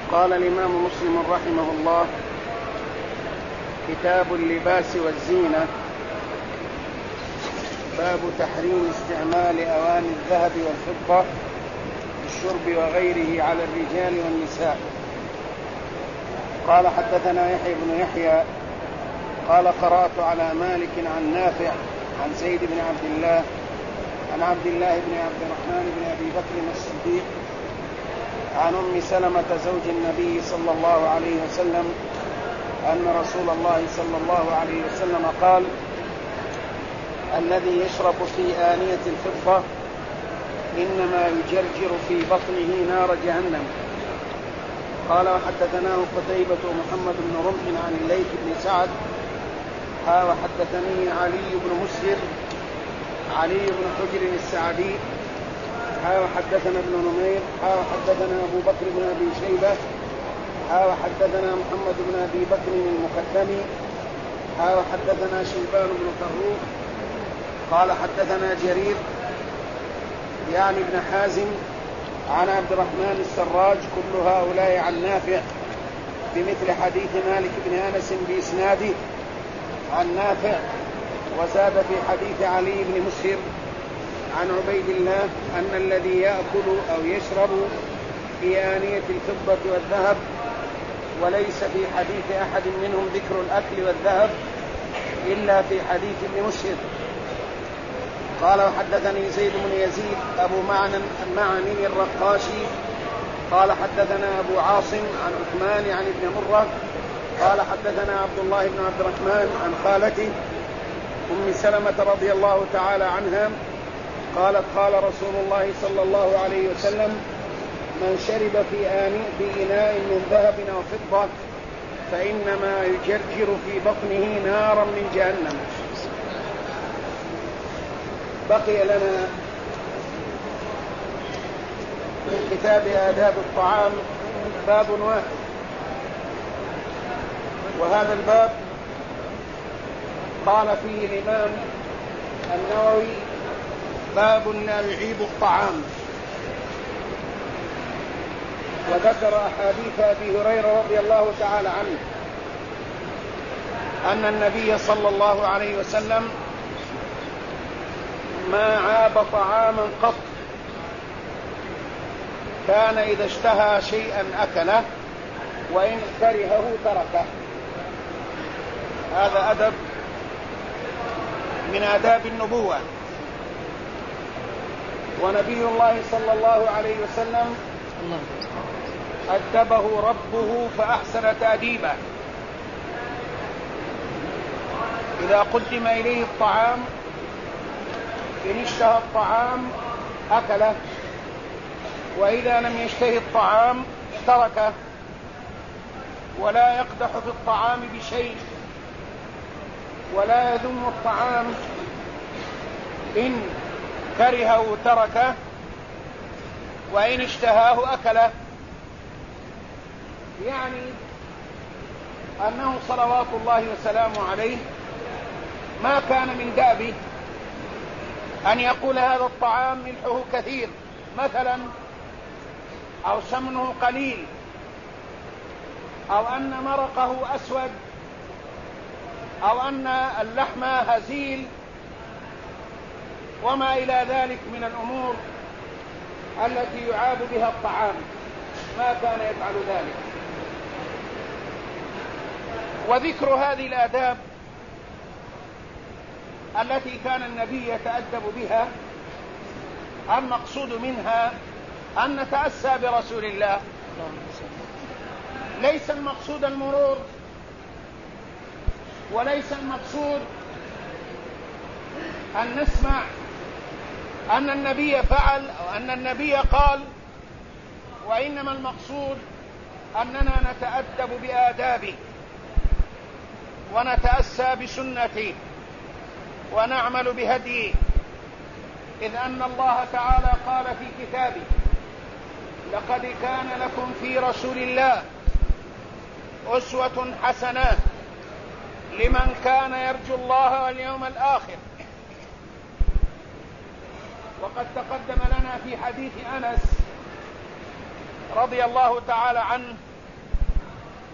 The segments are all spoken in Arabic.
قال الإمام مسلم رحمه الله: كتاب اللباس والزينة. باب تحريم استعمال أواني الذهب والفضة في الشرب وغيره على الرجال والنساء. قال: حدثنا يحيى بن يحيى قال: قرأت على مالك عن نافع عن زيد بن عبد الله عن عبد الله بن عبد الرحمن بن أبي بكر الصديق عن أم سلمة زوج النبي صلى الله عليه وسلم أن رسول الله صلى الله عليه وسلم قال: الذي يشرب في آنية الفضة إنما يجرجر في بطنه نار جهنم. قال: وحدثناه قتيبة محمد بن رمح عن الليث بن سعد وحدثني علي بن مسهر علي بن حجر السعدي وحدثنا ابن نمير وحدثنا أبو بكر بن أبي شيبة وحدثنا محمد بن أبي بكر المقدمي وحدثنا شيبان بن طروق قال: حدثنا جرير يعني ابن حازم عن عبد الرحمن السراج كل هؤلاء عن نافع بمثل حديث مالك بن أنس بإسناده عن نافع، وزاد في حديث علي بن مسهر عن عبيد الله أن الذي يأكل أو يشرب في آنية الفضة والذهب، وليس في حديث أحد منهم ذكر الأكل والذهب إلا في حديث ابن مسهر. قال: وحدثني زيد بن يزيد أبو معن الرقاشي قال: حدثنا أبو عاصم عن عثمان عن ابن مرة قال: حدثنا عبد الله بن عبد الرحمن عن خالته أم سلمة رضي الله تعالى عنها قالت: قال رسول الله صلى الله عليه وسلم: من شرب في إناء من ذهب أو فضة فإنما يجرجر في بطنه نارا من جهنم. بقي لنا في كتاب آداب الطعام باب واحد، وهذا الباب قال فيه الإمام النووي: باب لا يعيب الطعام. وذكر أحاديث أبي هريرة رضي الله تعالى عنه أن النبي صلى الله عليه وسلم ما عاب طعاما قط، كان إذا اشتهى شيئا أكله وإن كرهه تركه. هذا أدب من آداب النبوة. ونبي الله صلى الله عليه وسلم أدبه ربه فأحسن تأديبه. إذا قدم إليه الطعام إن اشتهى الطعام أكله، وإذا لم يشتهي الطعام تركه، ولا يقدح في الطعام بشيء، ولا يذم الطعام إن كرهه تركه، وإن اشتهاه أكله. يعني أنه صلوات الله وسلامه عليه ما كان من دأبه أن يقول هذا الطعام ملحه كثير مثلا، أو سمنه قليل، أو أن مرقه أسود، أو أن اللحم هزيل، وما إلى ذلك من الأمور التي يعاب بها الطعام. ما كان يفعل ذلك. وذكر هذه الآداب التي كان النبي يتأدب بها المقصود منها أن نتأسى برسول الله. ليس المقصود المرور، وليس المقصود أن نسمع أن النبي فعل أو أن النبي قال، وإنما المقصود أننا نتأدب بآدابه ونتأسى بسنته ونعمل بهديه، إذ أن الله تعالى قال في كتابه: لقد كان لكم في رسول الله أسوة حسنة لمن كان يرجو الله واليوم الآخر. وقد تقدم لنا في حديث أنس رضي الله تعالى عنه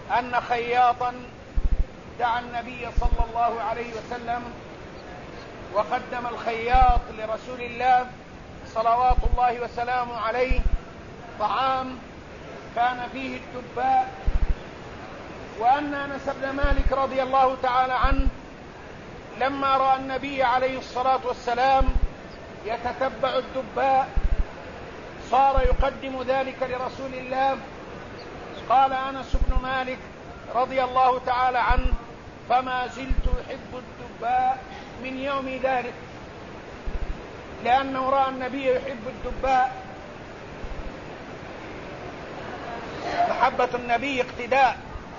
أن خياطا دعا النبي صلى الله عليه وسلم وقدم الخياط لرسول الله صلوات الله وسلامه عليه طعام كان فيه الدباء، وأن أنس بن مالك رضي الله تعالى عنه لما رأى النبي عليه الصلاة والسلام يتتبع الدباء صار يقدم ذلك لرسول الله. قال أنس بن مالك رضي الله تعالى عنه: فما زلت أحب الدباء من يوم ذلك، لأنه رأى النبي يحب الدباء. محبة النبي اقتداء،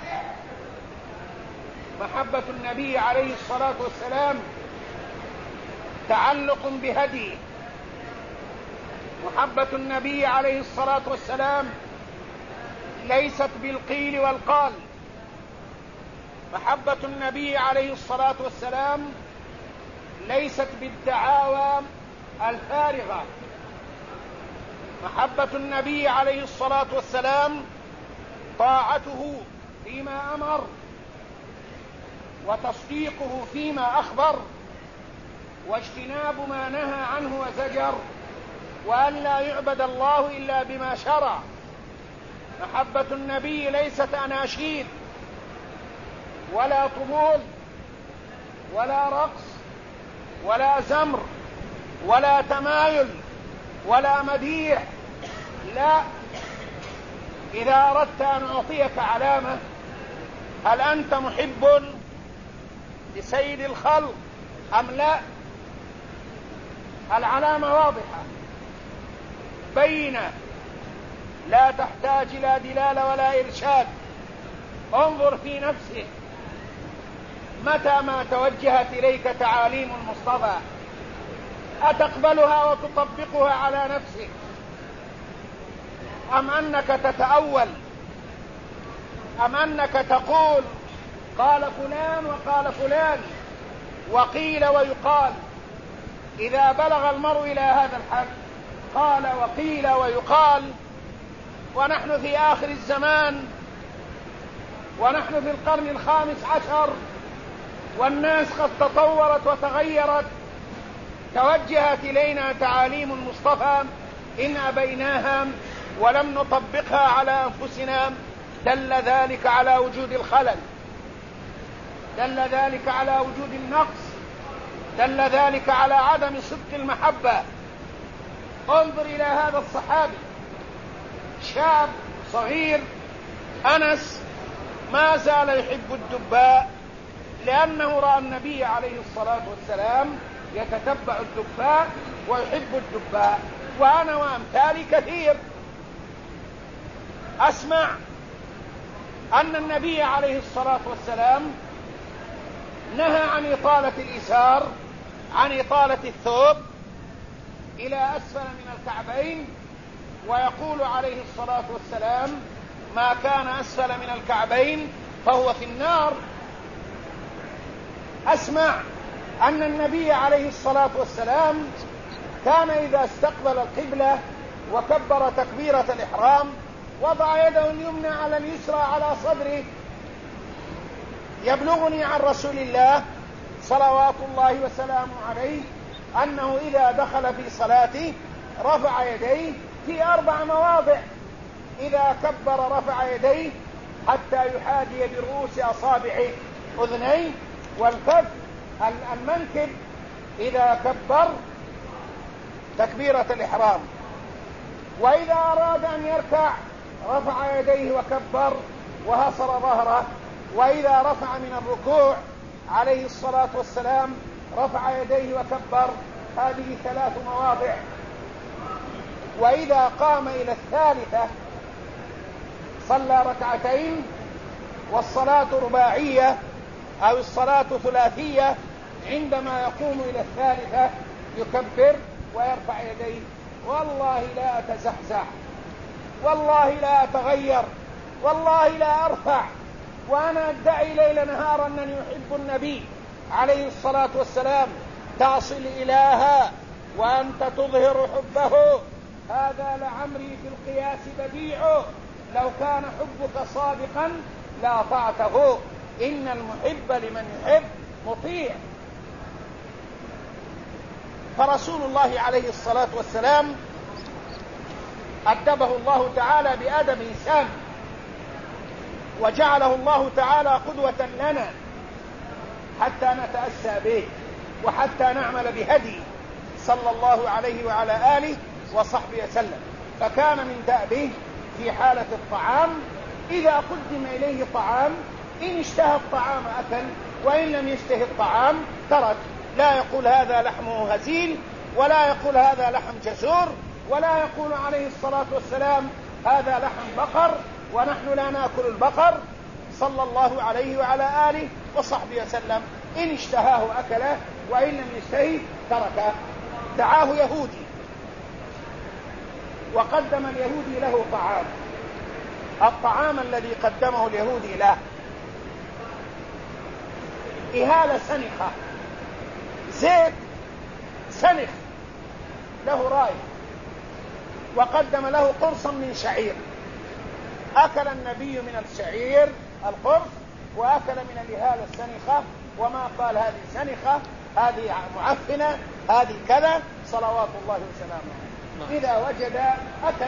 محبة النبي عليه الصلاة والسلام تعلق بهديه، محبة النبي عليه الصلاة والسلام ليست بالقيل والقال، محبة النبي عليه الصلاة والسلام ليست بالدعاوى الفارغة، محبة النبي عليه الصلاة والسلام طاعته فيما أمر وتصديقه فيما أخبر واجتناب ما نهى عنه وزجر، وأن لا يعبد الله إلا بما شرع. محبة النبي ليست أناشيد ولا طبول ولا رقص ولا زمر ولا تمايل ولا مديح، لا. إذا أردت أن أعطيك علامة هل أنت محب لسيد الخلق أم لا، العلامة واضحة بينة لا تحتاج إلى دلالة ولا إرشاد. انظر في نفسك متى ما توجهت إليك تعاليم المصطفى أتقبلها وتطبقها على نفسك، أم أنك تتأول، أم أنك تقول قال فلان وقال فلان وقيل ويقال؟ إذا بلغ المرء إلى هذا الحد قال وقيل ويقال، ونحن في آخر الزمان ونحن في القرن 15 والناس قد تطورت وتغيرت، توجهت إلينا تعاليم المصطفى إن أبيناها ولم نطبقها على أنفسنا دل ذلك على وجود الخلل، دل ذلك على وجود النقص، دل ذلك على عدم صدق المحبة. انظر إلى هذا الصحابي شاب صغير أنس ما زال يحب الدباء لأنه رأى النبي عليه الصلاة والسلام يتتبع الدباء ويحب الدباء. وأنا وأمثالي كثير أسمع أن النبي عليه الصلاة والسلام نهى عن إطالة الإزار، عن إطالة الثوب إلى أسفل من الكعبين، ويقول عليه الصلاة والسلام ما كان أسفل من الكعبين فهو في النار. أسمع أن النبي عليه الصلاة والسلام كان إذا استقبل القبلة وكبر تكبيرة الإحرام وضع يده اليمنى على اليسرى على صدره. يبلغني عن رسول الله صلوات الله وسلامه عليه أنه إذا دخل في صلاته رفع يديه في 4 مواضع، إذا كبر رفع يديه حتى يحاذي برؤوس أصابعه أذنيه والكف المنكب، إذا كبر تكبيرة الإحرام، وإذا أراد أن يركع رفع يديه وكبر وهصر ظهره، وإذا رفع من الركوع عليه الصلاة والسلام رفع يديه وكبر. هذه 3 مواضع. وإذا قام إلى الثالثة صلى ركعتين، والصلاة رباعية أو الصلاة ثلاثية، عندما يقوم إلى الثالثة يكبر ويرفع يديه. والله لا أتزحزح، والله لا أتغير، والله لا أرفع، وأنا أدعي ليل نهار أنني أحب النبي عليه الصلاة والسلام. تصل إليها وأنت تظهر حبه، هذا لعمري في القياس بديع. لو كان حبك صادقا لا طاعته، إن المحب لمن يحب مطيع. فرسول الله عليه الصلاة والسلام أدبه الله تعالى بأدب سام، وجعله الله تعالى قدوة لنا حتى نتأسى به وحتى نعمل بهدي صلى الله عليه وعلى آله وصحبه وسلم. فكان من دأبه في حالة الطعام إذا قدم إليه طعام إن اشتهى الطعام أكل، وإن لم يشتهي الطعام ترك. لا يقول هذا لحمه هزيل، ولا يقول هذا لحم جزور، ولا يقول عليه الصلاة والسلام هذا لحم بقر ونحن لا نأكل البقر، صلى الله عليه وعلى آله وصحبه وسلم. إن اشتهاه أكله، وإن لم يشتهي تركه. دعاه يهودي وقدم اليهودي له طعام. الطعام الذي قدمه اليهودي له إهالة سنخة، زيت سنخ له رائحة، وقدم له قرصا من شعير. أكل النبي من الشعير القرص، وأكل من الإهالة السنخة، وما قال هذه سنخة، هذه معفنة، هذه كذا، صلوات الله وسلامه. إذا وجد أكل.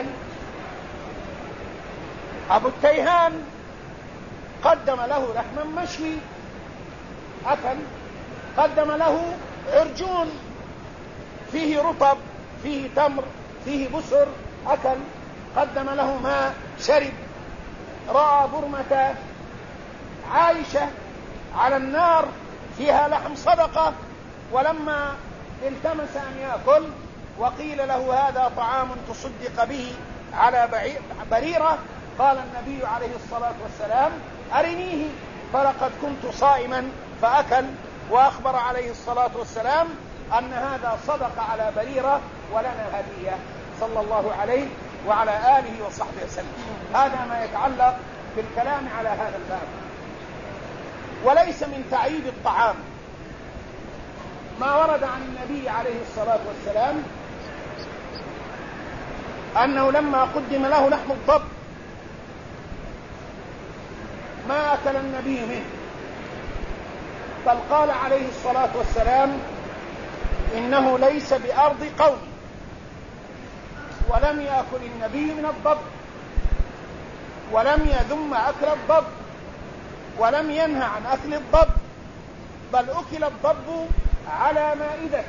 أبو التيهان قدم له لحما مشوي، أكل. قدم له عرجون فيه رطب، فيه تمر، فيه بسر، أكل. قدم له ماء، شرب. رأى برمة عايشة على النار فيها لحم صدقة، ولما التمس أن يأكل وقيل له هذا طعام تصدق به على بريرة، قال النبي عليه الصلاة والسلام أرنيه، فلقد كنت صائما، فأكل. وأخبر عليه الصلاة والسلام أن هذا صدق على بريرة ولنا هدية، صلى الله عليه وعلى آله وصحبه وسلم. هذا ما يتعلق بالكلام على هذا الباب. وليس من تعيب الطعام ما ورد عن النبي عليه الصلاة والسلام أنه لما قدم له لحم الضب ما أكل النبي منه، بل قال عليه الصلاة والسلام إنه ليس بأرض قوم، ولم يأكل النبي من الضب، ولم يذم أكل الضب، ولم ينهى عن أكل الضب، بل أكل الضب على مائدته.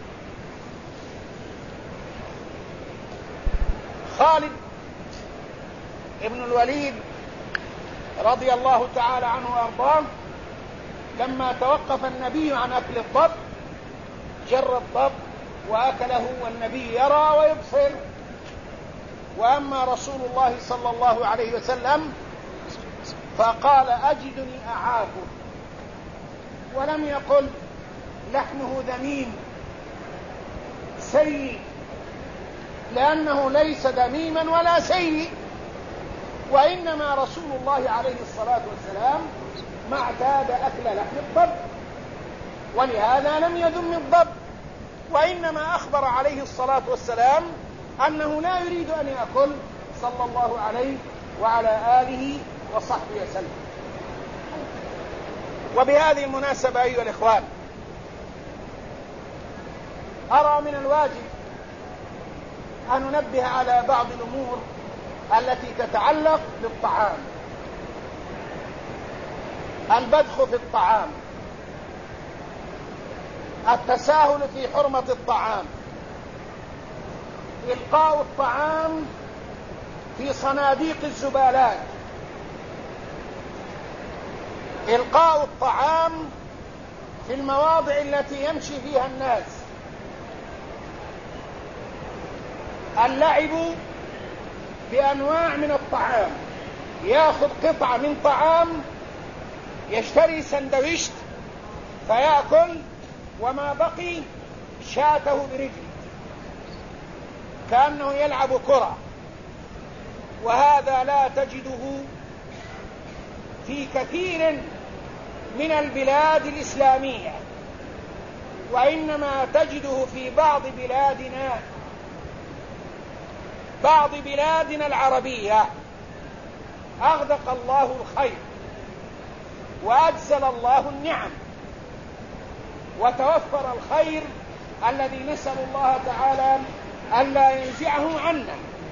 خالد ابن الوليد رضي الله تعالى عنه وأرضاه لما توقف النبي عن أكل الضب جر الضب وأكله، والنبي يرى ويبصر. وأما رسول الله صلى الله عليه وسلم فقال أجدني أعافه، ولم يقل لحمه ذميم سيء، لأنه ليس ذميما ولا سيء، وإنما رسول الله عليه الصلاة والسلام ما اعتاد أكل لحم الضب، ولهذا لم يذم الضب، وإنما أخبر عليه الصلاة والسلام أنه لا يريد أن يأكل، صلى الله عليه وعلى آله وصحبه وسلم. وبهذه المناسبة أيها الإخوان، أرى من الواجب أن ننبه على بعض الأمور التي تتعلق بالطعام. البذخ في الطعام، التساهل في حرمة الطعام، إلقاء الطعام في صناديق الزبالات، إلقاء الطعام في المواضع التي يمشي فيها الناس، اللعب بأنواع من الطعام، يأخذ قطعة من طعام، يشتري سندويشت فيأكل، وما بقي شاته برجله كأنه يلعب كرة. وهذا لا تجده في كثير من البلاد الإسلامية، وإنما تجده في بعض بلادنا العربية، أغدق الله الخير. وأجزل الله النعم وتوفر الخير الذي نسأل الله تعالى ألا ينزعه عنا.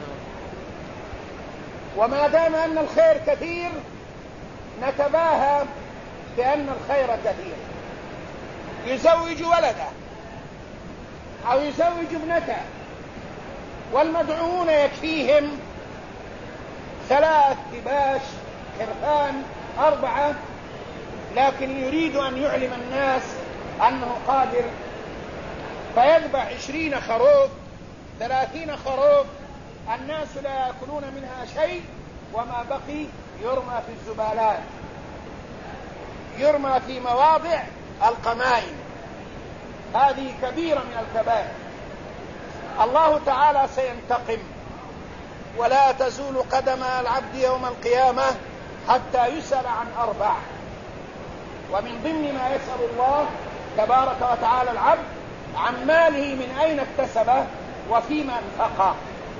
وما دام أن الخير كثير نتباهى بأن الخير كثير. يزوج ولده أو يزوج ابنته والمدعوون يكفيهم 3 كباش خرفان 4، لكن يريد أن يعلم الناس أنه قادر فيذبح 20 خروف 30 خروف، الناس لا يأكلون منها شيء، وما بقي يرمى في الزبالات، يرمى في مواضع القمائم. هذه كبيرة من الكبائر. الله تعالى سينتقم، ولا تزول قدم العبد يوم القيامة حتى يسأل عن 4. ومن ضمن ما يسأل الله تبارك وتعالى العبد عن ماله من أين اكتسبه وفيما انفقه،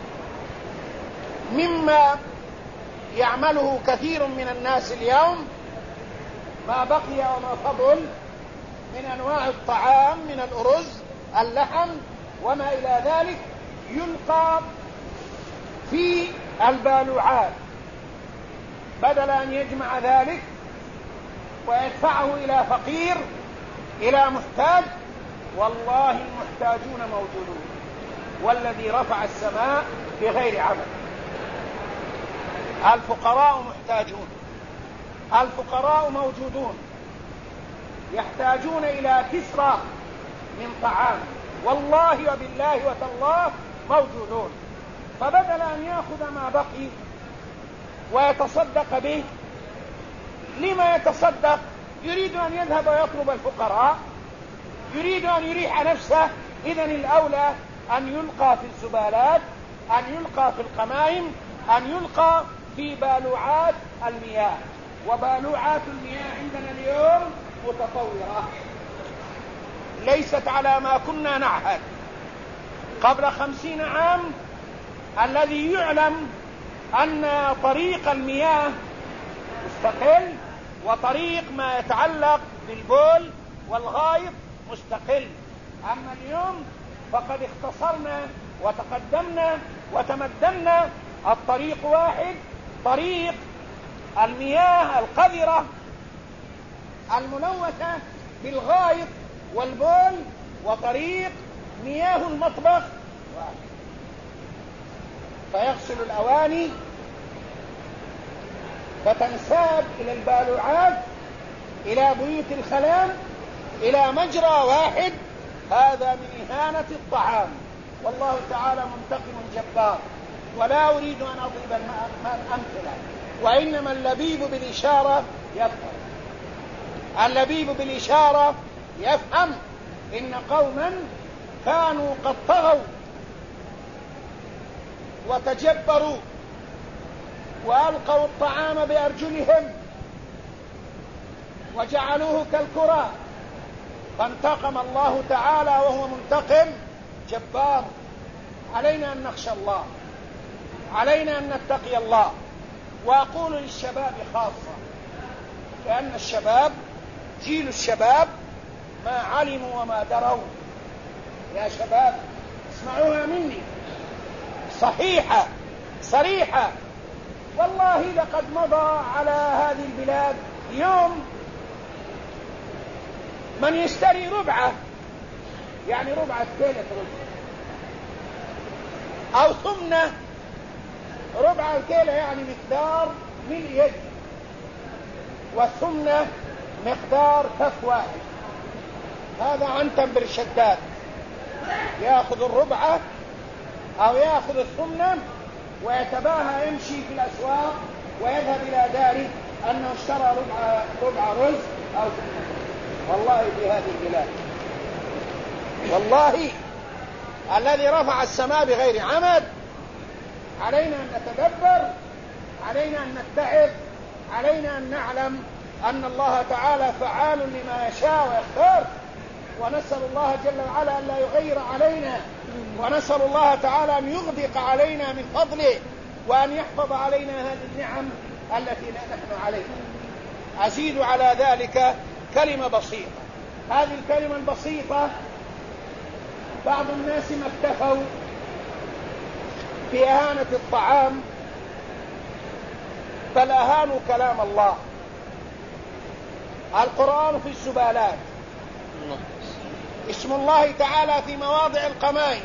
مما يعمله كثير من الناس اليوم ما بقي وما فضل من أنواع الطعام من الأرز اللحم وما إلى ذلك يلقى في البالوعات، بدل أن يجمع ذلك ويدفعه إلى فقير إلى محتاج. والله المحتاجون موجودون، والذي رفع السماء بغير عمل. الفقراء محتاجون، الفقراء موجودون، يحتاجون إلى كسرى من طعام، والله وبالله وتالله موجودون. فبدل أن يأخذ ما بقي ويتصدق به، لما يتصدق؟ يريد أن يذهب ويطلب الفقراء، يريد أن يريح نفسه. إذن الأولى أن يلقى في الزبالات، أن يلقى في القمائم، أن يلقى في بالوعات المياه. وبالوعات المياه عندنا اليوم متطورة، ليست على ما كنا نعهد قبل 50 عام، الذي يعلم أن طريق المياه مستقل وطريق ما يتعلق بالبول والغائط مستقل. أما اليوم فقد اختصرنا وتقدمنا وتمدنا، الطريق واحد، طريق المياه القذرة الملوثة بالغائط والبول، وطريق مياه المطبخ واحد. فيغسل الأواني فتنساب إلى البالوعات، إلى بيوت الخلام، إلى مجرى واحد. هذا من إهانة الطعام، والله تعالى منتقم جبار. ولا أريد أن أضرب الأمثلة، وإنما اللبيب بالإشارة يفهم، اللبيب بالإشارة يفهم. إن قوما كانوا قد طغوا وتجبروا وألقوا الطعام بأرجلهم وجعلوه كالكرة، فانتقم الله تعالى وهو منتقم جبار. علينا أن نخشى الله، علينا أن نتقي الله. وأقول للشباب خاصة، لأن الشباب جيل الشباب ما علموا وما دروا. يا شباب اسمعوها مني صحيحة صريحة، والله لقد مضى على هذه البلاد يوم من يشتري ربعة، يعني ربعة كيلة رز، أو ثمنة ربع الكيلة، يعني مقدار ملء يد، والثمنة مقدار كف واحد. هذا عنتم بالشداد، يأخذ الربعة أو يأخذ الثمنة ويتباهى يمشي في الأسواق ويذهب إلى داره أنه اشترى ربع رز أو ثمنة. والله في هذه البلاد، والله الذي رفع السماء بغير عمد. علينا أن نتدبر، علينا أن نتعظ، علينا أن نعلم أن الله تعالى فعال لما يشاء ويختار. ونسأل الله جل وعلا أن لا يغير علينا، ونسأل الله تعالى أن يغدق علينا من فضله، وأن يحفظ علينا هذه النعم التي نحن عليها. أزيد على ذلك كلمة بسيطة. هذه الكلمة البسيطة بعض الناس ما اكتفوا في إهانة الطعام بل أهانوا كلام الله. القرآن في الزبالات، اسم الله تعالى في مواضع القمائم.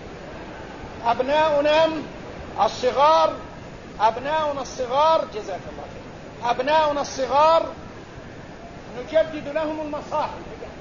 أبناؤنا الصغار جزاك الله خير، أبناؤنا الصغار نجدد لهم المصاحف،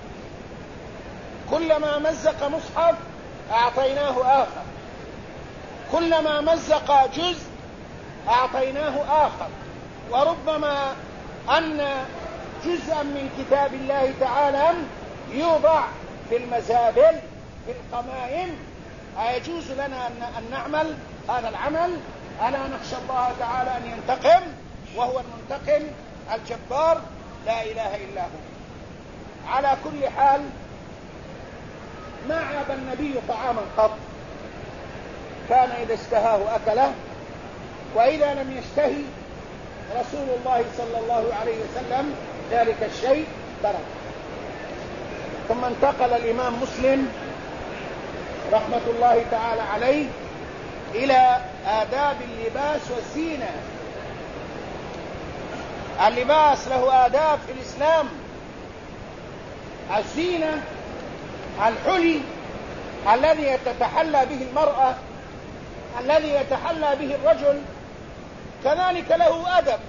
كلما مزق مصحف أعطيناه آخر، كلما مزق جزء أعطيناه آخر. وربما أن جزءا من كتاب الله تعالى يوضع في المزابل في القمائم. أيجوز لنا أن نعمل هذا العمل؟ ألا نخشى الله تعالى أن ينتقم، وهو المنتقم الجبار لا إله إلا هو. على كل حال ما عاب النبي طعاما قط، كان إذا اشتهاه أكله، وإذا لم يشتهي رسول الله صلى الله عليه وسلم ذلك الشيء ترك. ثم انتقل الإمام مسلم رحمة الله تعالى عليه إلى آداب اللباس والزينة. اللباس له آداب في الإسلام. الزينة الحلي الذي تتحلى به المرأة، الذي يتحلى به الرجل، كذلك له أدب.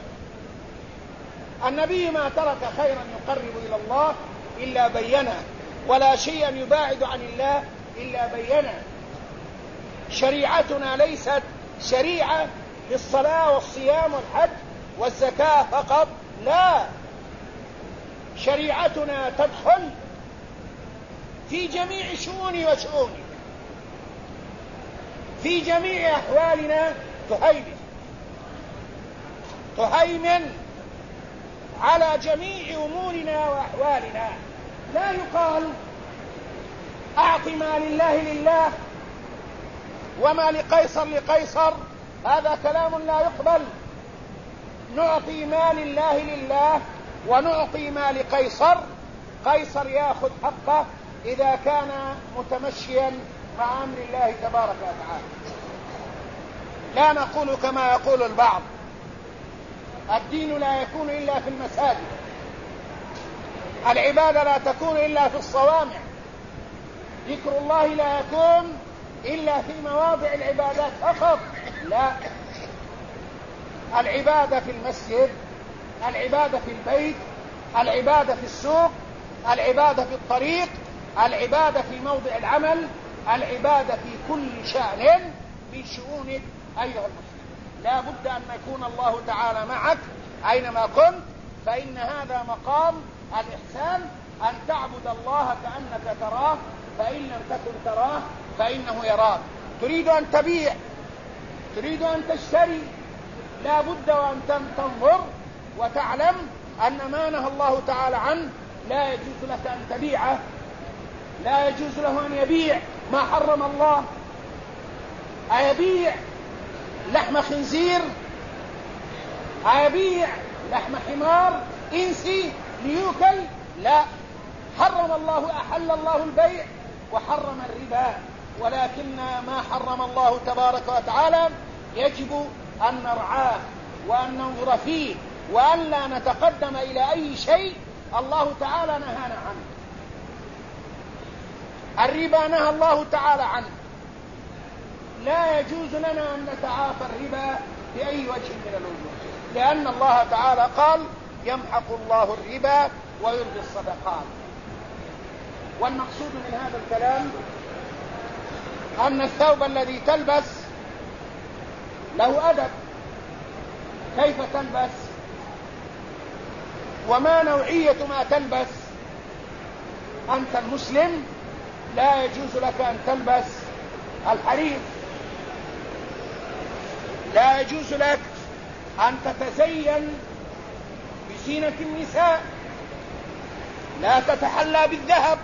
النبي ما ترك خيرا يقرب إلى الله إلا بينه، ولا شيئا يباعد عن الله إلا بينه. شريعتنا ليست شريعة للصلاة والصيام والحج والزكاة فقط، لا، شريعتنا تدخل في جميع شؤوني وشؤوني، في جميع أحوالنا تهيمن على جميع أمورنا وأحوالنا. لا يقال أعط ما لله لله وما لقيصر لقيصر، هذا كلام لا يقبل. نعطي ما لله لله ونعطي ما لقيصر. قيصر يأخذ حقه إذا كان متمشيا مع أمر الله تبارك وتعالى. لا نقول كما يقول البعض الدين لا يكون إلا في المساجد، العبادة لا تكون إلا في الصوامع، ذكر الله لا يكون إلا في مواضع العبادات فقط. لا، العبادة في المسجد، العبادة في البيت، العبادة في السوق، العبادة في الطريق، العبادة في موضع العمل، العبادة في كل شأن من شؤونك أيها المسلم. لا بد أن يكون الله تعالى معك أينما كنت، فإن هذا مقام الإحسان، أن تعبد الله كأنك تراه، فإن لم تكن تراه فإنه يراك. تريد أن تبيع، تريد أن تشتري، لا بد وأن تنظر وتعلم أن ما نهى الله تعالى عنه لا يجوز لك أن تبيعه، لا يجوز له أن يبيع ما حرم الله. أيبيع لحم خنزير؟ أيبيع لحم حمار إنسي ليوكل؟ لا، حرم الله، أحل الله البيع وحرم الربا، ولكن ما حرم الله تبارك وتعالى يجب أن نرعاه وأن ننظر فيه، وأن لا نتقدم إلى أي شيء الله تعالى نهانا عنه. الربا نهى الله تعالى عنه، لا يجوز لنا أن نتعاطى الربا بأي وجه من الوجوه، لأن الله تعالى قال يمحق الله الربا ويربي الصدقات. والمقصود من هذا الكلام أن الثوب الذي تلبس له أدب، كيف تلبس وما نوعية ما تلبس. أنت المسلم لا يجوز لك أن تلبس الحرير، لا يجوز لك أن تتزين بزينة النساء، لا تتحلى بالذهب،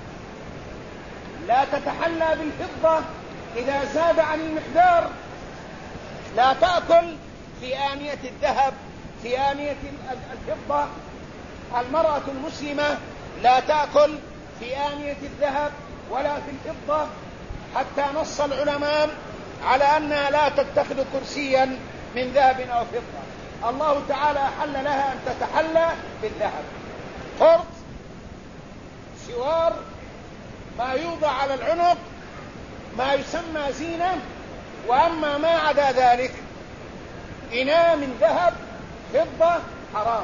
لا تتحلى بالفضة إذا زاد عن المقدار، لا تأكل في آنية الذهب في آنية الفضة، المرأة المسلمة لا تأكل في آنية الذهب ولا في الفضة، حتى نص العلماء على أنها لا تتخذ كرسيا من ذهب أو فضة. الله تعالى أحل لها أن تتحلى بالذهب، قرط، سوار، ما يوضع على العنق، ما يسمى زينة. وأما ما عدا ذلك، إناء من ذهب، فضة، حرام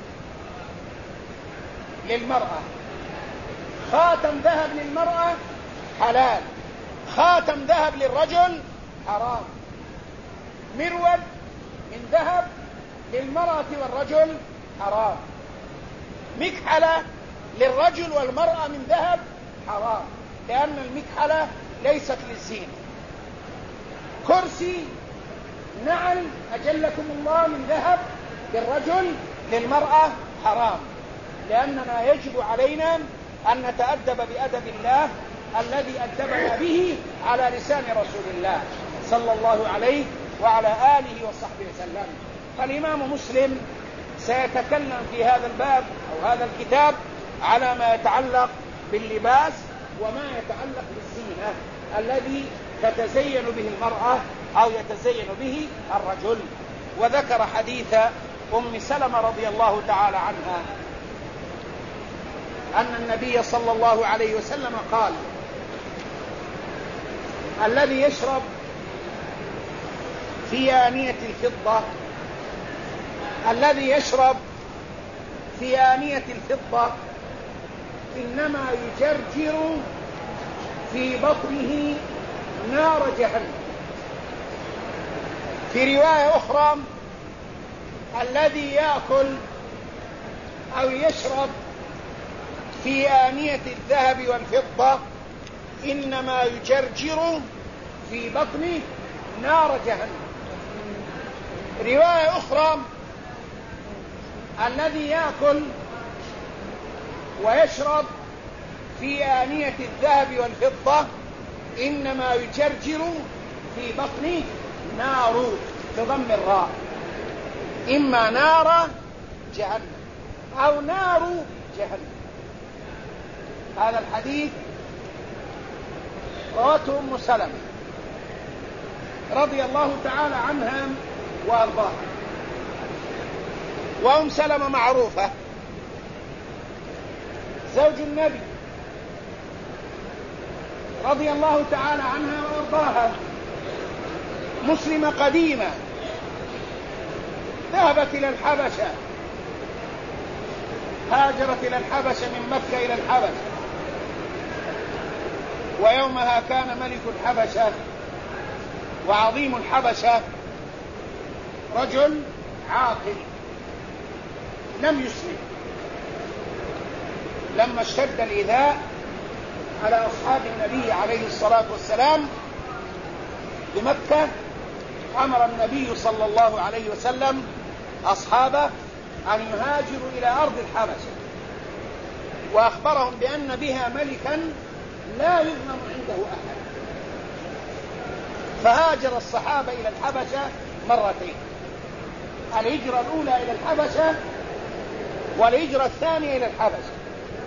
للمرأة. خاتم ذهب للمرأة حلال، خاتم ذهب للرجل حرام. مرود من ذهب للمرأة والرجل حرام. مكحلة للرجل والمرأة من ذهب حرام، لأن المكحلة ليست للزينة. كرسي، نعل أجلكم الله، من ذهب للرجل، للمرأة حرام، لأننا يجب علينا أن نتأدب بأدب الله الذي أدبنا به على لسان رسول الله صلى الله عليه وعلى آله وصحبه وسلم. فالإمام مسلم سيتكلم في هذا الباب أو هذا الكتاب على ما يتعلق باللباس وما يتعلق بالزينة الذي تتزين به المرأة أو يتزين به الرجل. وذكر حديث أم سلمة رضي الله تعالى عنها أن النبي صلى الله عليه وسلم قال: الذي يشرب في آنية الفضة، الذي يشرب في آنية الفضة إنما يجرجر في بطنه نار جهنم. في رواية أخرى: الذي يأكل أو يشرب في آنية الذهب والفضة إنما يجرجر في بطنه نار جهنم. رواية أخرى: الذي يأكل ويشرب في آنية الذهب والفضة إنما يجرجر في بطنه نار، بضم الراء، إما نار جهنم أو نار جهنم. هذا الحديث روته أم سلمة رضي الله تعالى عنها وأرضاها. وأم سلمة معروفة زوج النبي رضي الله تعالى عنها وأرضاها، مسلمة قديمة، ذهبت إلى الحبشة، هاجرت إلى الحبشة من مكة إلى الحبشة. ويومها كان ملك الحبشة وعظيم الحبشة رجل عاقل لم يسلم. لما اشتد الإيذاء على أصحاب النبي عليه الصلاة والسلام بمكة، أمر النبي صلى الله عليه وسلم أصحابه أن يهاجروا إلى أرض الحبشة، وأخبرهم بأن بها ملكا لا يظلم عنده أحد. فهاجر الصحابة إلى الحبشة مرتين، الهجرة الأولى إلى الحبشة والهجرة الثانية إلى الحبشة.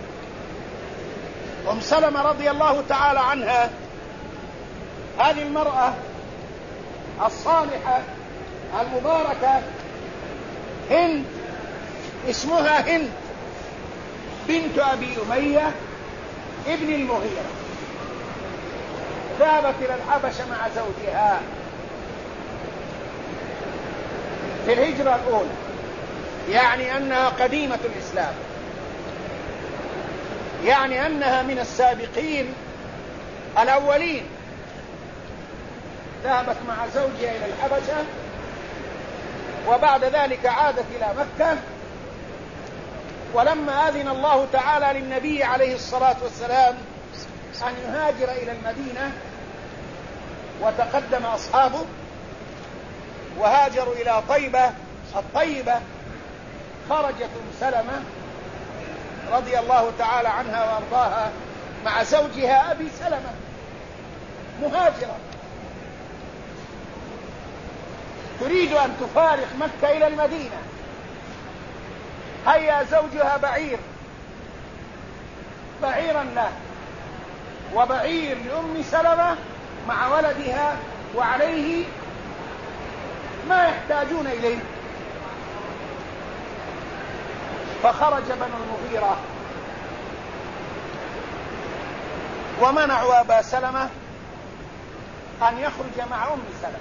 أم سلمة رضي الله تعالى عنها، هذه المرأة الصالحة المباركة هند، اسمها هند بنت أبي أمية ابن المغيرة، ذهبت إلى الحبشة مع زوجها في الهجرة الأولى، يعني أنها قديمة الإسلام، يعني أنها من السابقين الأولين. ذهبت مع زوجها إلى الحبشة، وبعد ذلك عادت إلى مكة. ولما أذن الله تعالى للنبي عليه الصلاة والسلام أن يهاجر إلى المدينة وتقدم أصحابه وهاجروا إلى طيبة الطيبة، خرجت أم سلمة رضي الله تعالى عنها وأرضاها مع زوجها أبي سلمة مهاجرة، تريد أن تفارق مكة إلى المدينة هيا زوجها بعيرا له وبعير لأم سلمة مع ولدها وعليه ما يحتاجون إليه. فخرج بنو المغيرة ومنعوا أبا سلمة أن يخرج مع أم سلمة.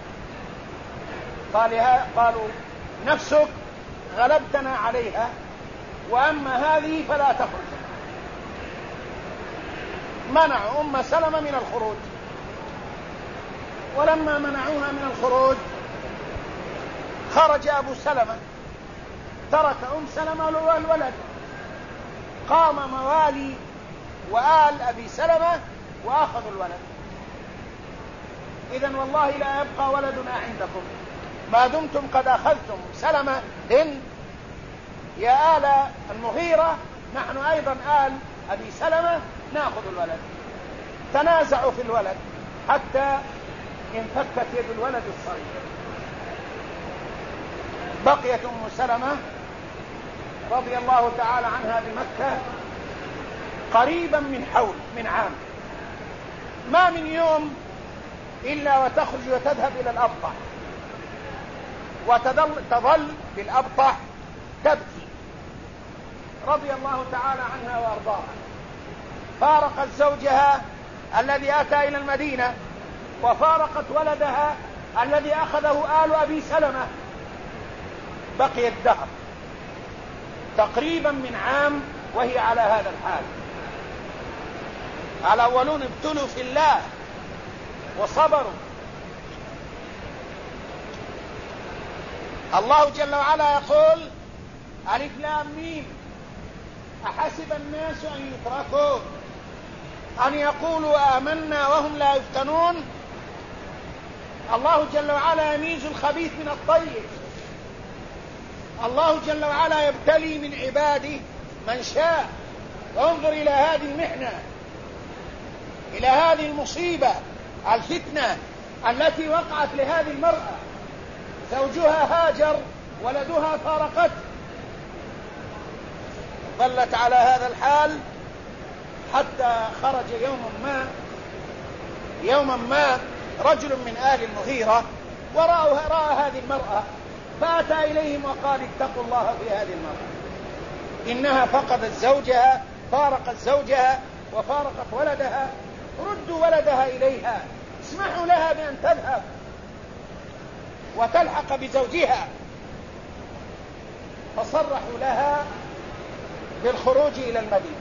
قالوا نفسك غلبتنا عليها، وأما هذه فلا تخرج. منعوا أم سلمة من الخروج، ولما منعوها من الخروج خرج أبو سلمة، ترك أم سلمة والولد. قام موالي وآل أبي سلمة وأخذوا الولد. إذن والله لا يبقى ولدنا عندكم ما دمتم قد أخذتم سلمة هند يا آل المغيرة، نحن أيضا آل أبي سلمة نأخذ الولد. تنازعوا في الولد حتى انفكت يد الولد الصغير. بقيت أم سلمة رضي الله تعالى عنها بمكة قريبا من عام، ما من يوم إلا وتخرج وتذهب إلى الأبطح، وتظل بالأبطح تبكي رضي الله تعالى عنها وأرضاها. فارقت زوجها الذي أتى إلى المدينة، وفارقت ولدها الذي أخذه آل أبي سلمة. بقي الدهر تقريبا من عام وهي على هذا الحال. الأولون ابتلوا في الله وصبروا. الله جل وعلا يقول ألف لام ميم أحسب الناس أن يتركوا أن يقولوا آمنا وهم لا يفتنون. الله جل وعلا يميز الخبيث من الطيب. الله جل وعلا يبتلي من عباده من شاء. وانظر إلى هذه المحنة، إلى هذه المصيبة الفتنة التي وقعت لهذه المرأة. زوجها هاجر، ولدها فارقته، ظلت على هذا الحال حتى خرج يوما ما رجل من آل المغيرة ورأى هذه المرأة، فأتى إليهم وقال اتقوا الله في هذه المرأة، إنها فقدت زوجها، فارقت زوجها وفارقت ولدها، ردوا ولدها إليها، اسمحوا لها بأن تذهب وتلحق بزوجها. فصرحوا لها بالخروج إلى المدينة.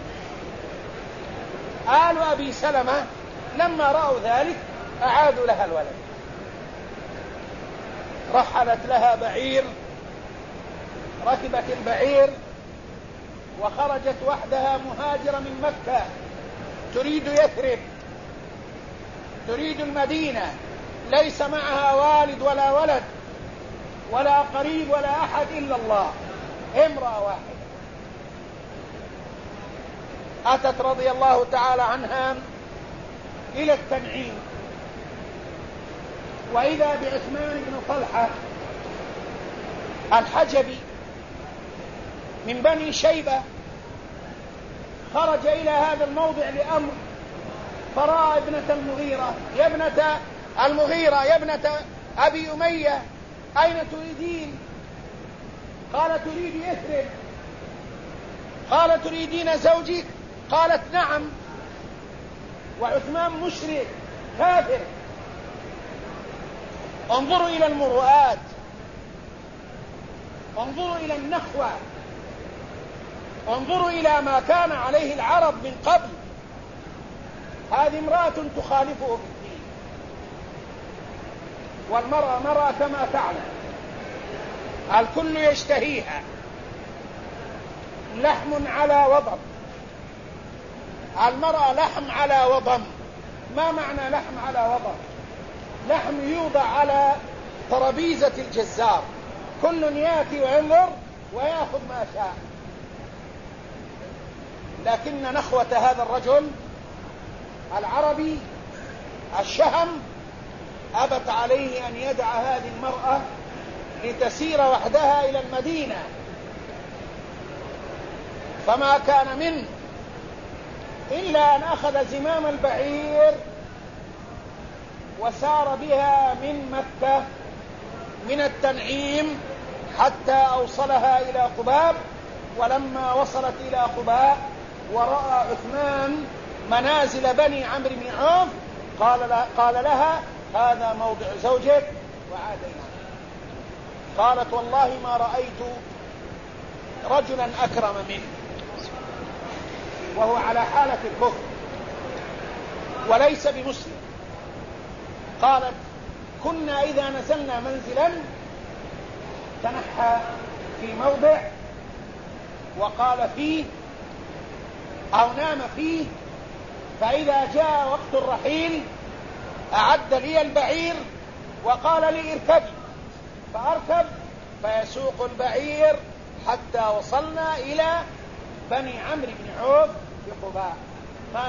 آل أبي سلمة لما رأوا ذلك أعادوا لها الولد. رحلت لها بعير، ركبت البعير وخرجت وحدها مهاجرة من مكة تريد يثرب، تريد المدينة، ليس معها والد ولا ولد ولا قريب ولا أحد إلا الله، امرأة واحدة. أتت رضي الله تعالى عنها إلى التنعيم، وإذا بعثمان بن طلحة الحجبي من بني شيبة خرج إلى هذا الموضع لأمر، فرأى ابنة المغيرة، يا ابنة المغيرة، يا ابنة أبي أمية، أين تريدين؟ قال تريد يثرب. قال تريدين زوجك؟ قالت نعم. وعثمان مشرك كافر. انظروا إلى المروءات، انظروا إلى النخوة، انظروا إلى ما كان عليه العرب من قبل. هذه امرأة تخالفه في الدين، والمرأة مرأة كما تعلم الكل يشتهيها، لحم على وضم. المرأة لحم على وضم. ما معنى لحم على وضم؟ لحم يوضع على ترابيزة الجزار، كل يأتي وينظر ويأخذ ما شاء. لكن نخوة هذا الرجل العربي الشهم أبت عليه أن يدع هذه المرأة لتسير وحدها إلى المدينة. فما كان منه إلا أن أخذ زمام البعير وسار بها من مكة من التنعيم حتى أوصلها إلى قباء. ولما وصلت إلى قباء ورأى عثمان منازل بني عمرو بن عوف قال لها هذا موضع زوجك، وعاد إليها. قالت والله ما رأيت رجلا أكرم منه، وهو على حالة الكفر وليس بمسلم. قالت كنا إذا نزلنا منزلا تنحى في موضع وقال فيه أو نام فيه، فإذا جاء وقت الرحيل أعد لي البعير وقال لي اركبي، فأركب فيسوق البعير حتى وصلنا إلى بني عمرو بن عوف بقباء. ما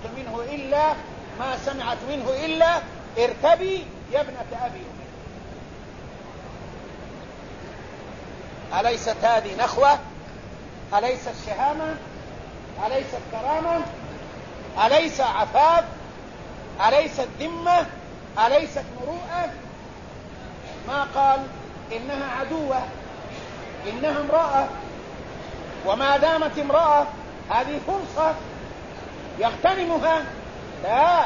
سمعت منه إلا اركبي يا ابنة أبي أمي. أليست هذه نخوة؟ أليست شهامة؟ أليست كرامة؟ أليس عفاف؟ أليست ذمة؟ أليست مروءة؟ ما قال إنها عدوة، إنها امرأة، وما دامت امرأة هذه فرصة يغتنمها. لا،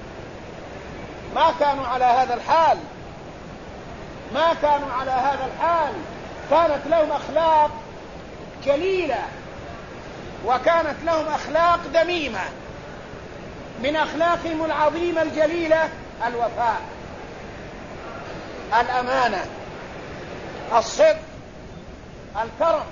ما كانوا على هذا الحال، ما كانوا على هذا الحال. كانت لهم أخلاق جليلة، وكانت لهم أخلاق ذميمة. من أخلاقهم العظيمة الجليلة الوفاء، الأمانة، الصدق، الكرم،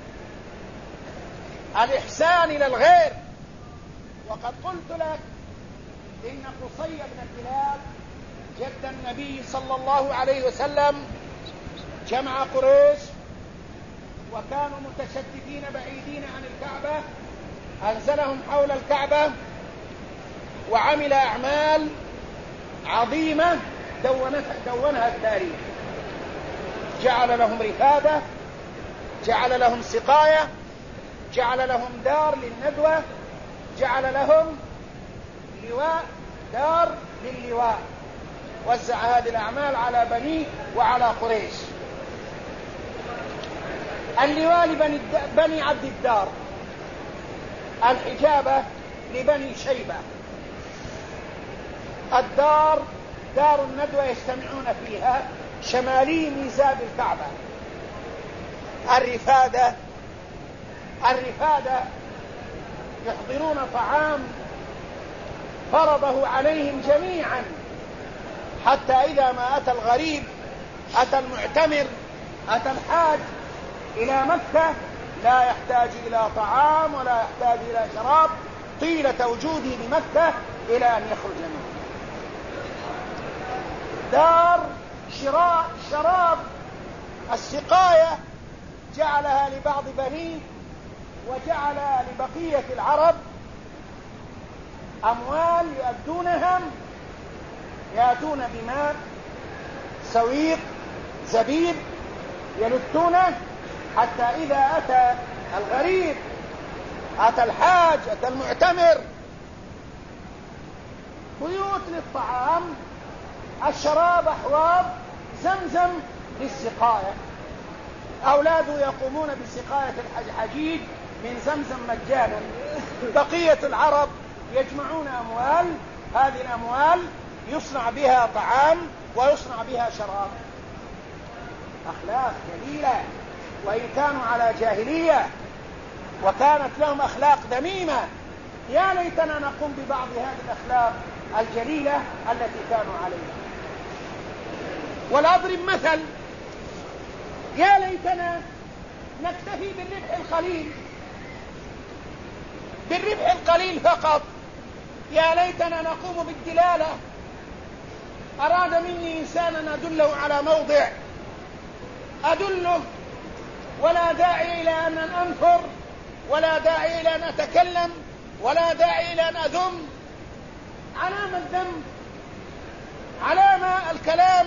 الإحسان إلى الغير. وقد قلت لك إن قصي بن كلاب جد النبي صلى الله عليه وسلم جمع قريش، وكانوا متشتتين بعيدين عن الكعبة، أنزلهم حول الكعبة وعمل أعمال عظيمة دونها التاريخ. جعل لهم رفادة، جعل لهم سقاية، جعل لهم دار للندوة، جعل لهم لواء، دار للواء. وزع هذه الأعمال على بني وعلى قريش. اللواء لبني عبد الدار، الحجابة لبني شيبة، الدار دار الندوة يجتمعون فيها شمالي ميزاب الكعبة. الرفادة يحضرون طعام فرضه عليهم جميعا، حتى إذا ما أتى الغريب، أتى المعتمر، أتى الحاج إلى مكة لا يحتاج إلى طعام ولا يحتاج إلى شراب طيلة وجوده بمكة إلى أن يخرج منه. دار شراء شراب، السقاية جعلها لبعض بنيه، وجعل لبقية العرب أموال يؤدونها، يأتون بماء، سويق، زبيب، يلتونه حتى إذا أتى الغريب، أتى الحاج، أتى المعتمر، بيوت للطعام، الشراب أحواض، زمزم للسقاية. أولاده يقومون بسقاية الحجيج من زمزم مجانا. بقية العرب يجمعون أموال، هذه الأموال يصنع بها طعام ويصنع بها شراب. أخلاق جليلة، وإن كانوا على جاهلية وكانت لهم أخلاق ذميمة. يا ليتنا نقوم ببعض هذه الأخلاق الجليلة التي كانوا عليها. ولأضرب مثل، يا ليتنا نكتفي بالربح القليل فقط. يا ليتنا نقوم بالدلالة. أراد مني إنسان أن أدله على موضع أدله، ولا داعي إلى أن أنفر، ولا داعي إلى أن أتكلم، ولا داعي إلى أن أذم. علام الذم، علام الكلام.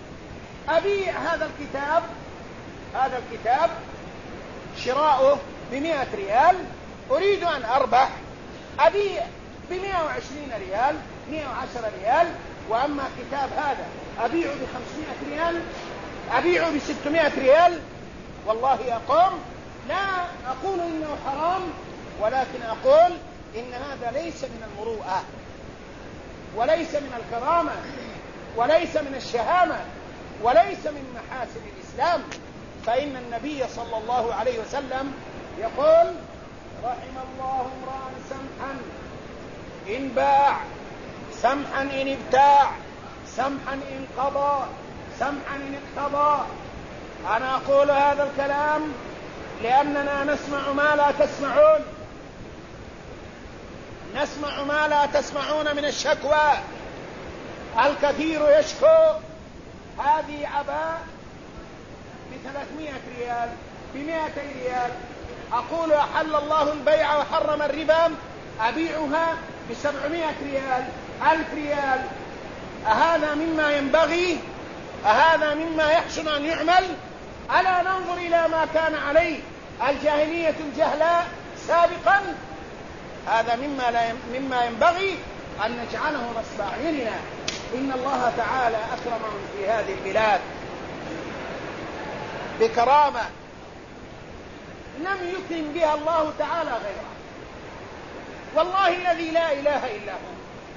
أبيع هذا الكتاب شراؤه ب100 ريال أريد أن أربح، أبيع ب120 ريال، 110 ريال. وأما كتاب هذا أبيع ب500 ريال، أبيع ب600 ريال، والله أقوم لا أقول إنه حرام، ولكن أقول إن هذا ليس من المروءة، وليس من الكرامة، وليس من الشهامة، وليس من محاسن الإسلام. فإن النبي صلى الله عليه وسلم يقول: رحم الله امرأ سمحا إن باع، سمحا إن ابتاع، سمحا إن قضى، سمحا إن اقتضى. أنا أقول هذا الكلام لأننا نسمع ما لا تسمعون، نسمع ما لا تسمعون من الشكوى. الكثير يشكو هذه عباء ب300 ريال، ب200 ريال. أقول: أحل الله البيع وحرم الربا، أبيعها ب700 ريال، 1000 ريال. أهذا مما ينبغي؟ أهذا مما يحسن أن يعمل؟ ألا ننظر إلى ما كان عليه الجاهلية الجهلاء سابقا؟ هذا مما ينبغي أن نجعله نصب أعيننا. إن الله تعالى أكرمهم في هذه البلاد بكرامة لم يكرم بها الله تعالى غيره، والله الذي لا إله إلا هو.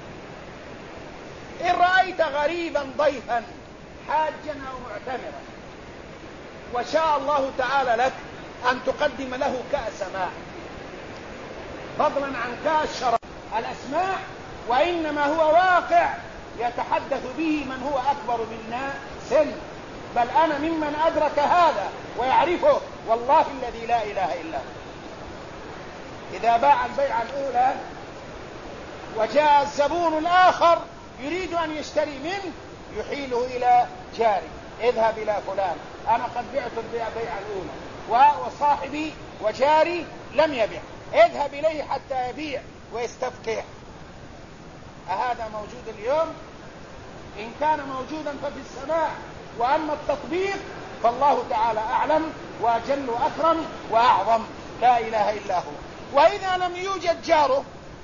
إن رأيت غريبا ضيفا حاجا أو معتمرا وشاء الله تعالى لك أن تقدم له كأس ماء، فضلا عن كأس شراب الأسماء، وإنما هو واقع يتحدث به من هو أكبر منا سن، بل أنا ممن أدرك هذا ويعرفه، والله الذي لا إله إلا هو. إذا باع البيعة الأولى وجاء الزبون الآخر يريد أن يشتري منه، يحيله إلى جاري: اذهب إلى فلان، أنا قد بعت البيعة الأولى وصاحبي وجاري لم يبيع، اذهب إليه حتى يبيع ويستفقه. أهذا موجود اليوم؟ إن كان موجودا ففي السماء، وأما التطبيق فالله تعالى أعلم وأجل وأكرم وأعظم، لا إله إلا هو. وإذا لم يوجد جاره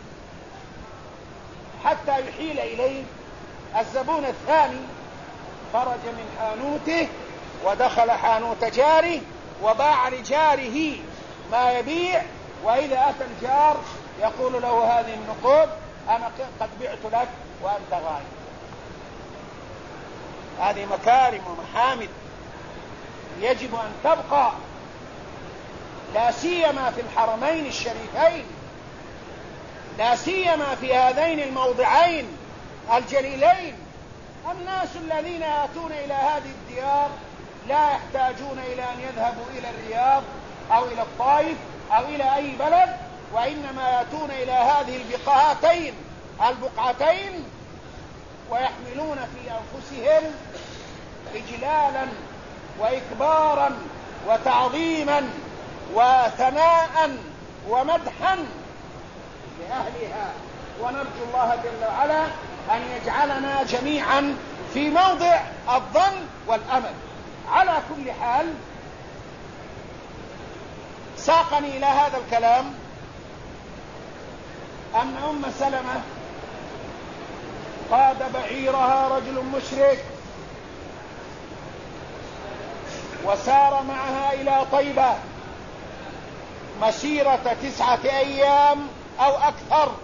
حتى يحيل إليه الزبون الثاني، خرج من حانوته ودخل حانوت جاره وباع لجاره ما يبيع، وإذا أتى الجار يقول له: هذه النقود أنا قد بعت لك وأنت غايب. هذه مكارم ومحامد يجب أن تبقى، لا سيما في الحرمين الشريفين، لا سيما في هذين الموضعين الجليلين. الناس الذين يأتون إلى هذه الديار لا يحتاجون إلى أن يذهبوا إلى الرياض أو إلى الطائف أو إلى أي بلد، وإنما يأتون إلى هذه البقعتين ويحملون في أنفسهم إجلالا وإكبارا وتعظيما وثناء ومدحا لأهلها. ونرجو الله جل وعلا أن يجعلنا جميعا في موضع الظن والأمل. على كل حال، ساقني إلى هذا الكلام أن أم سلمة قاد بعيرها رجل مشرك وسار معها إلى طيبة مسيرة 9 أيام أو أكثر،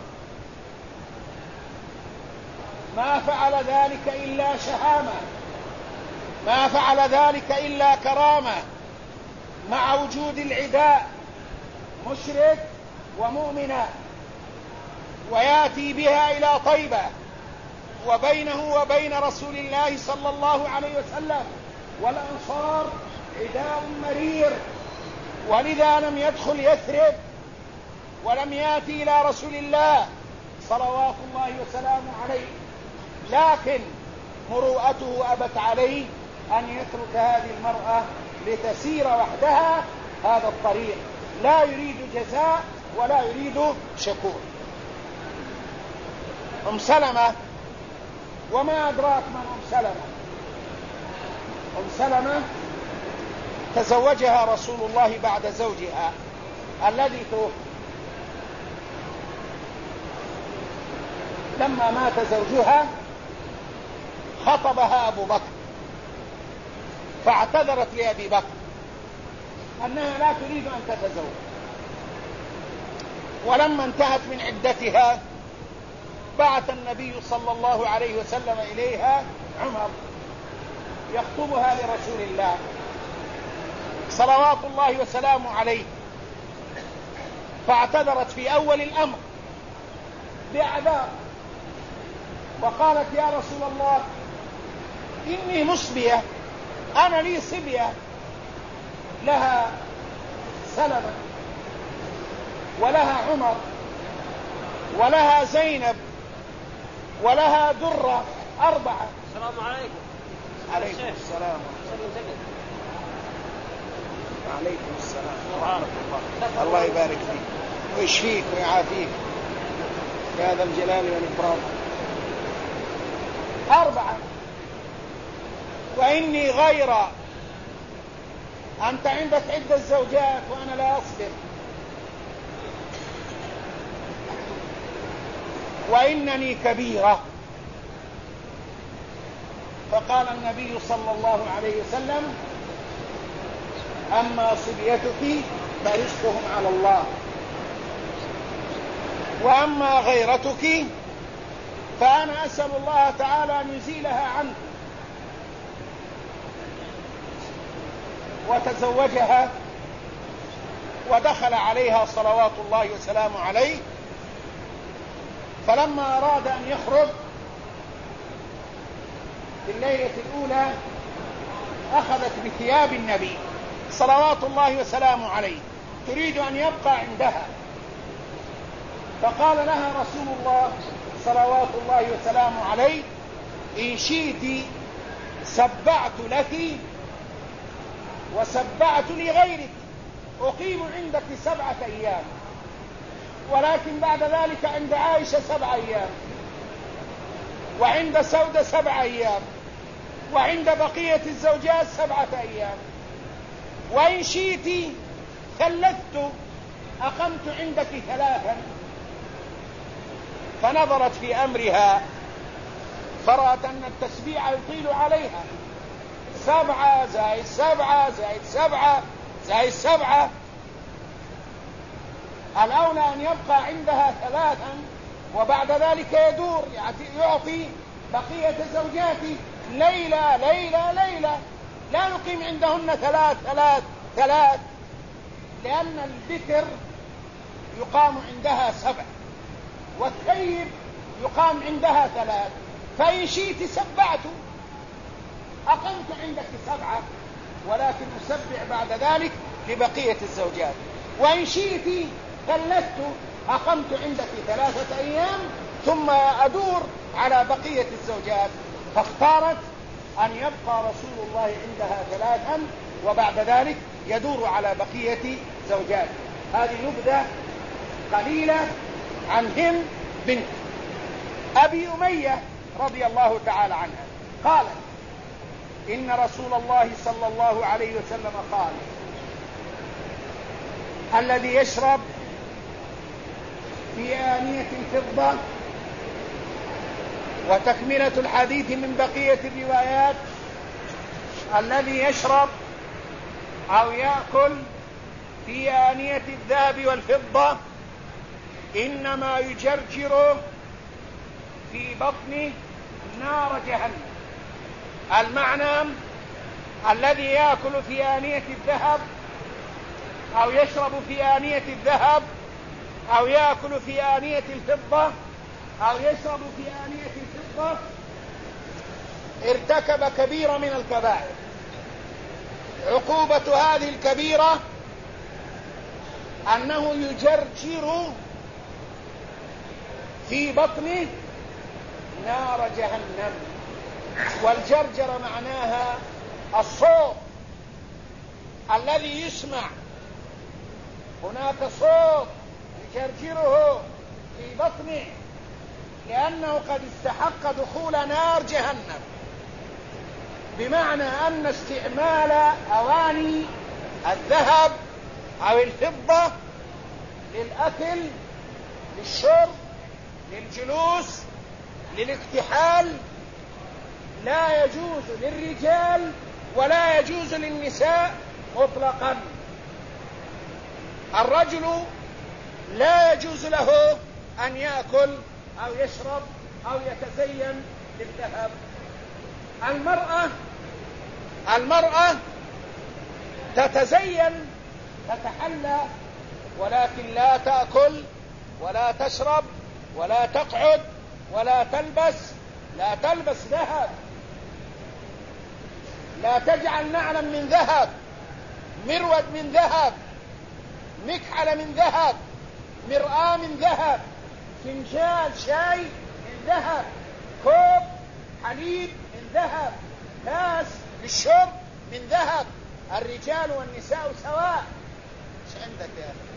ما فعل ذلك إلا شهامة، ما فعل ذلك إلا كرامة، مع وجود العداء مشرك ومؤمنة، ويأتي بها إلى طيبة وبينه وبين رسول الله صلى الله عليه وسلم والأنصار عداء مرير، ولذا لم يدخل يثرب ولم يأتي إلى رسول الله صلوات الله وسلامه عليه، لكن مروءته أبت عليه أن يترك هذه المرأة لتسير وحدها هذا الطريق، لا يريد جزاء ولا يريد شكور. أم سلمة، وما أدراك من أم سلمة؟ أم سلمة تزوجها رسول الله بعد زوجها الذي توفي. لما مات زوجها خطبها أبو بكر، فاعتذرت لأبي بكر أنها لا تريد أن تتزوج. ولما انتهت من عدتها بعث النبي صلى الله عليه وسلم إليها عمر يخطبها لرسول الله صلوات الله وسلامه عليه، فاعتذرت في أول الأمر بأعذار، وقالت يا رسول الله إني مصبية، أنا لي صبية لها سلمة ولها عمر ولها زينب ولها درة 4. السلام عليكم. عليكم السلام. عليكم السلام. الله يبارك فيك ويشفيك ويعافيك يا ذا الجلال والإكرام. 4. وإني غير، أنت عندك عدة زوجات وأنا لا أصبر، وإنني كبيرة. فقال النبي صلى الله عليه وسلم أما صبيتك فرزقهم على الله، وأما غيرتك فأنا أسأل الله تعالى أن يزيلها عنك. وتزوجها ودخل عليها صلوات الله وسلامه عليه. فلما أراد أن يخرج في الليلة الأولى أخذت بثياب النبي صلوات الله وسلامه عليه تريد أن يبقى عندها، فقال لها رسول الله صلوات الله وسلامه عليه إن شئت سبعت لك وسبعت لغيرك، أقيم عندك 7 أيام، ولكن بعد ذلك عند عائشة 7 أيام، وعند سودة 7 أيام، وعند بقية الزوجات 7 أيام، وإن شئت ثلثت أقمت عندك 3. فنظرت في أمرها فرأت أن التسبيع يطيل عليها، 7 زائد 7 زائد 7 زائد 7، الأولى أن يبقى عندها 3 وبعد ذلك يدور يعطي بقية زوجاته ليلة ليلة ليلة، لا يقيم عندهن 3 لأن البكر يقام عندها 7 والثيب يقام عندها 3. فإن شئت سبعت أقمت عندك 7 ولكن أسبع بعد ذلك لبقية الزوجات، وإن شئت ثلثت أقمت عندك 3 أيام ثم أدور على بقية الزوجات. فاختارت أن يبقى رسول الله عندها 3 وبعد ذلك يدور على بقية زوجات. هذه نبذة قليلة عن هند بنت أبي أمية رضي الله تعالى عنها. قالت إن رسول الله صلى الله عليه وسلم قال الذي يشرب في آنية الفضة، وتكملة الحديث من بقية الروايات الذي يشرب أو يأكل في آنية الذهب والفضة إنما يجرجر في بطن نار جهنم. المعنى الذي يأكل في آنية الذهب أو يشرب في آنية الذهب أو يأكل في آنية الفضة أو يشرب في آنية الفضة ارتكب كبيرة من الكبائر. عقوبة هذه الكبيرة أنه يجرجر في بطنه نار جهنم. والجرجر معناها الصوت الذي يسمع، هناك صوت يجرجره في بطنه لأنه قد استحق دخول نار جهنم، بمعنى أن استعمال أواني الذهب أو الفضة للأكل، للشرب، للجلوس، للاكتحال، لا يجوز للرجال ولا يجوز للنساء مطلقا. الرجل لا يجوز له أن يأكل أو يشرب أو يتزين بالذهب. المرأة تتزين، تتحلى، ولكن لا تأكل ولا تشرب ولا تقعد ولا تلبس ذهب، لا تجعل نعلا من ذهب، مرود من ذهب، مكحل من ذهب، مرآة من ذهب، فنجان شاي من ذهب، كوب حليب من ذهب، كاس للشرب من ذهب. الرجال والنساء سواء. ايش عندك يا أخي؟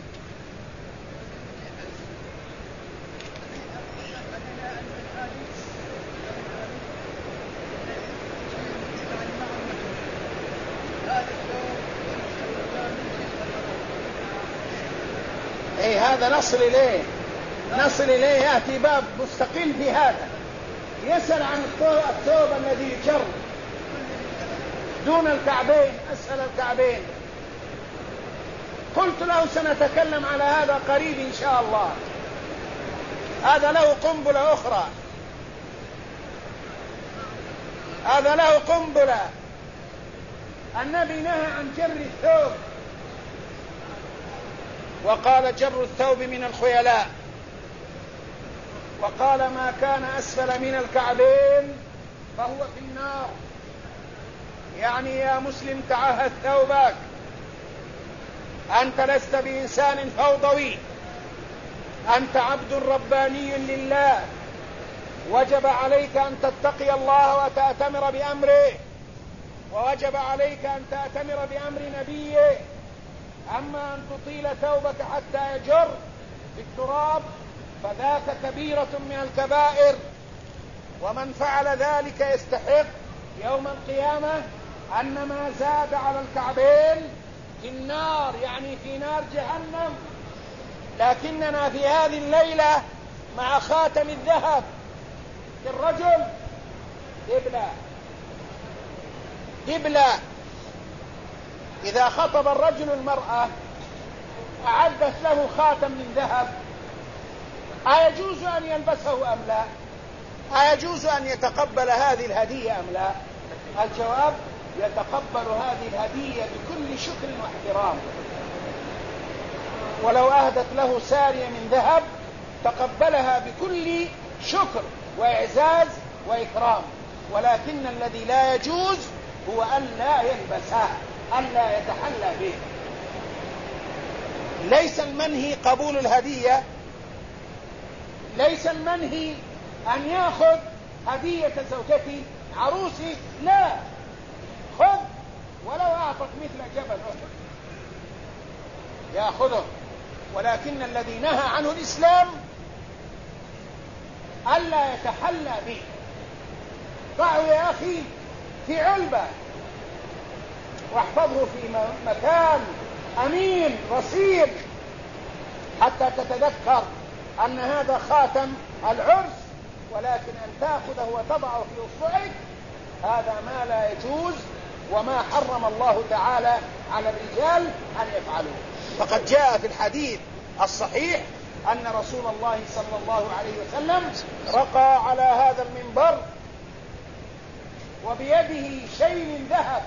هذا نصل إليه يأتي باب مستقل في هذا. يسأل عن الثوب الذي يجر دون الكعبين، أسفل الكعبين. قلت له سنتكلم على هذا قريب إن شاء الله. هذا له قنبلة أخرى، هذا له قنبلة. النبي نهى عن جر الثوب، وقال جر الثوب من الخيلاء، وقال ما كان أسفل من الكعبين فهو في النار. يعني يا مسلم تعهد ثوبك، أنت لست بإنسان فوضوي، أنت عبد رباني لله، وجب عليك أن تتقي الله وتأتمر بأمره، ووجب عليك أن تأتمر بأمر نبيه. أما أن تطيل ثوبك حتى يجر في التراب فذاك كبيرة من الكبائر، ومن فعل ذلك يستحق يوم القيامة أن ما زاد على الكعبين في النار، يعني في نار جهنم. لكننا في هذه الليلة مع خاتم الذهب للرجل دبلة. إذا خطب الرجل المرأة أعدت له خاتم من ذهب، أيجوز أن يلبسه أم لا؟ أيجوز أن يتقبل هذه الهدية أم لا؟ الجواب: يتقبل هذه الهدية بكل شكر واحترام. ولو أهدت له سارية من ذهب تقبلها بكل شكر وإعزاز وإكرام. ولكن الذي لا يجوز هو أن لا يلبسها، أن لا يتحلى به. ليس المنهي قبول الهدية، ليس المنهي أن يأخذ هدية زوجتي عروسي، لا، خذ ولو أعطت مثل جبل أحد يأخذه. ولكن الذي نهى عنه الإسلام ألا يتحلى به. ضعه يا أخي في علبة واحفظه في مكان أمين رصين حتى تتذكر أن هذا خاتم العرس، ولكن أن تأخذه وتضعه في أصبعك هذا ما لا يجوز، وما حرم الله تعالى على الرجال أن يفعلوه. فقد جاء في الحديث الصحيح أن رسول الله صلى الله عليه وسلم رقى على هذا المنبر وبيده شيء من ذهب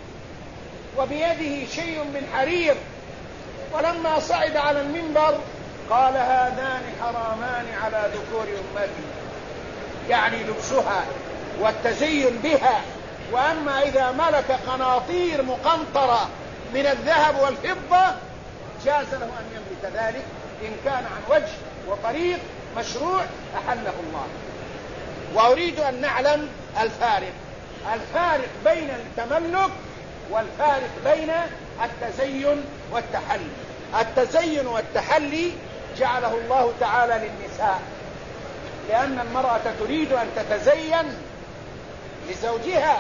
وبيده شيء من حرير، ولما صعد على المنبر قال: هذان حرامان على ذكور أمتي، يعني لبسها والتزين بها. وأما إذا ملك قناطير مقنطرة من الذهب والفضة جاز له أن يملك ذلك إن كان عن وجه وطريق مشروع أحله الله. وأريد أن نعلم الفارق بين التملك والفارق بين التزين والتحلي. التزين والتحلي جعله الله تعالى للنساء، لأن المرأة تريد أن تتزين لزوجها،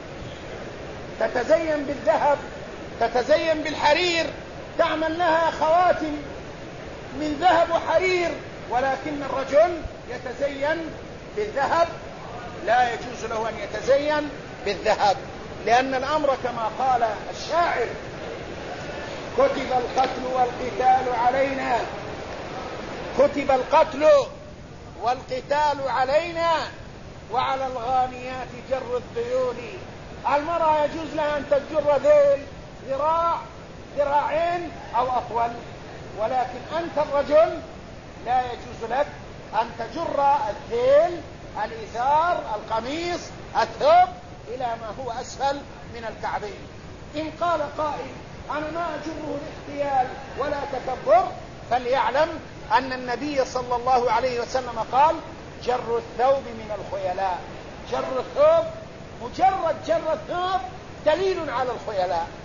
تتزين بالذهب، تتزين بالحرير، تعمل لها خواتم من ذهب وحرير، ولكن الرجل يتزين بالذهب، لا يجوز له أن يتزين بالذهب، لأن الأمر كما قال الشاعر: كتب القتل والقتال علينا، كتب القتل والقتال علينا، وعلى الغانيات جر الذيول. المرأة يجوز لها أن تجر ذيل ذراعين أو أطول، ولكن أنت الرجل لا يجوز لك أن تجر الذيل، الإزار، القميص، الثوب إلى ما هو أسفل من الكعبين. إن قال قائل: أنا ما أجره الاحتيال ولا تكبر، فليعلم أن النبي صلى الله عليه وسلم قال: جر الثوب من الخيلاء. جر الثوب، مجرد جر الثوب دليل على الخيلاء.